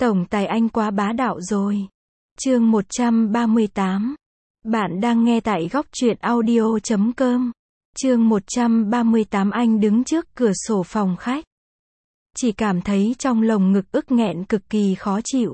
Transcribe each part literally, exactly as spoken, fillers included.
Tổng tài anh quá bá đạo rồi. Chương một trăm ba mươi tám. Bạn đang nghe tại góc truyện audio chấm com. Chương một trăm ba mươi tám. Anh đứng trước cửa sổ phòng khách. Chỉ cảm thấy trong lồng ngực ức nghẹn cực kỳ khó chịu.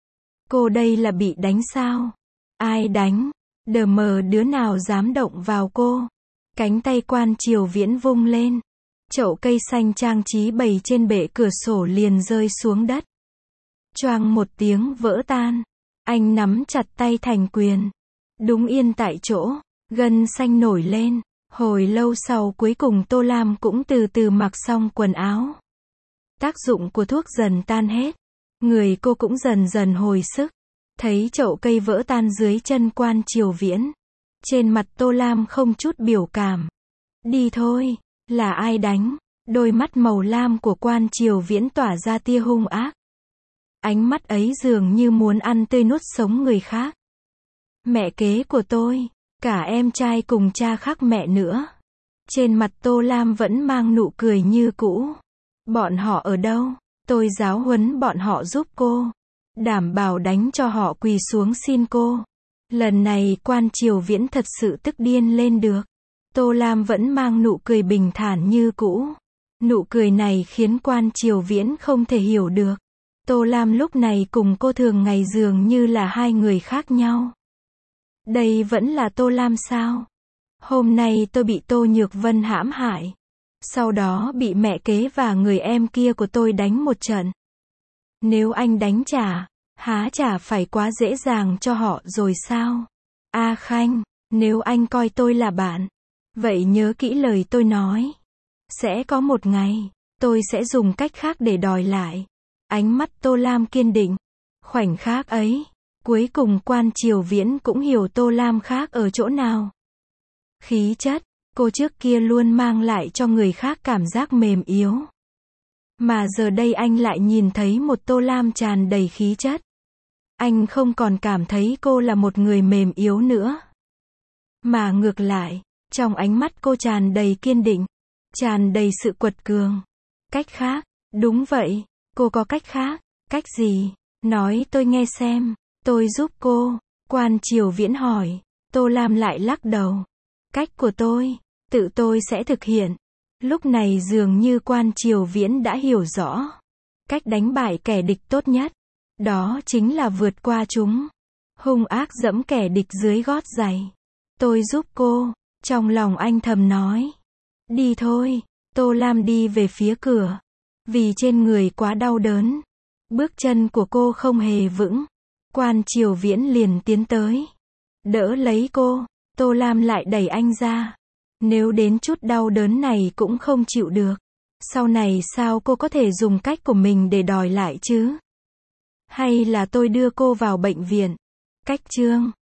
Cô đây là bị đánh sao? Ai đánh? Đờ mờ đứa nào dám động vào cô? Cánh tay Quan Triều Viễn vung lên. Chậu cây xanh trang trí bày trên bệ cửa sổ liền rơi xuống đất. Choang một tiếng vỡ tan. Anh nắm chặt tay thành quyền. Đúng yên tại chỗ. Gân xanh nổi lên. Hồi lâu sau cuối cùng Tô Lam cũng từ từ mặc xong quần áo. Tác dụng của thuốc dần tan hết. Người cô cũng dần dần hồi sức. Thấy chậu cây vỡ tan dưới chân Quan Triều Viễn. Trên mặt Tô Lam không chút biểu cảm. Đi thôi. Là ai đánh? Đôi mắt màu lam của Quan Triều Viễn tỏa ra tia hung ác. Ánh mắt ấy dường như muốn ăn tươi nuốt sống người khác. Mẹ kế của tôi. Cả em trai cùng cha khác mẹ nữa. Trên mặt Tô Lam vẫn mang nụ cười như cũ. Bọn họ ở đâu? Tôi giáo huấn bọn họ giúp cô. Đảm bảo đánh cho họ quỳ xuống xin cô. Lần này Quan Triều Viễn thật sự tức điên lên được. Tô Lam vẫn mang nụ cười bình thản như cũ. Nụ cười này khiến Quan Triều Viễn không thể hiểu được. Tô Lam lúc này cùng cô thường ngày dường như là hai người khác nhau. Đây vẫn là Tô Lam sao? Hôm nay tôi bị Tô Nhược Vân hãm hại. Sau đó bị mẹ kế và người em kia của tôi đánh một trận. Nếu anh đánh trả, há chả phải quá dễ dàng cho họ rồi sao? A Khanh, nếu anh coi tôi là bạn, vậy nhớ kỹ lời tôi nói. Sẽ có một ngày, tôi sẽ dùng cách khác để đòi lại. Ánh mắt Tô Lam kiên định. Khoảnh khắc ấy, cuối cùng Quan Triều Viễn cũng hiểu Tô Lam khác ở chỗ nào. Khí chất, cô trước kia luôn mang lại cho người khác cảm giác mềm yếu. Mà giờ đây anh lại nhìn thấy một Tô Lam tràn đầy khí chất. Anh không còn cảm thấy cô là một người mềm yếu nữa. Mà ngược lại, trong ánh mắt cô tràn đầy kiên định, tràn đầy sự quật cường. Cách khác, đúng vậy, cô có cách khác. Cách gì? Nói tôi nghe xem. Tôi giúp cô. Quan Triều Viễn hỏi. Tô Lam lại lắc đầu. Cách của tôi, tự tôi sẽ thực hiện. Lúc này dường như Quan Triều Viễn đã hiểu rõ. Cách đánh bại kẻ địch tốt nhất, đó chính là vượt qua chúng. Hung ác dẫm kẻ địch dưới gót giày. Tôi giúp cô. Trong lòng anh thầm nói. Đi thôi. Tô Lam đi về phía cửa. Vì trên người quá đau đớn. Bước chân của cô không hề vững. Quan Triều Viễn liền tiến tới. Đỡ lấy cô. Tô Lam lại đẩy anh ra. Nếu đến chút đau đớn này cũng không chịu được. Sau này sao cô có thể dùng cách của mình để đòi lại chứ? Hay là tôi đưa cô vào bệnh viện? Cách chương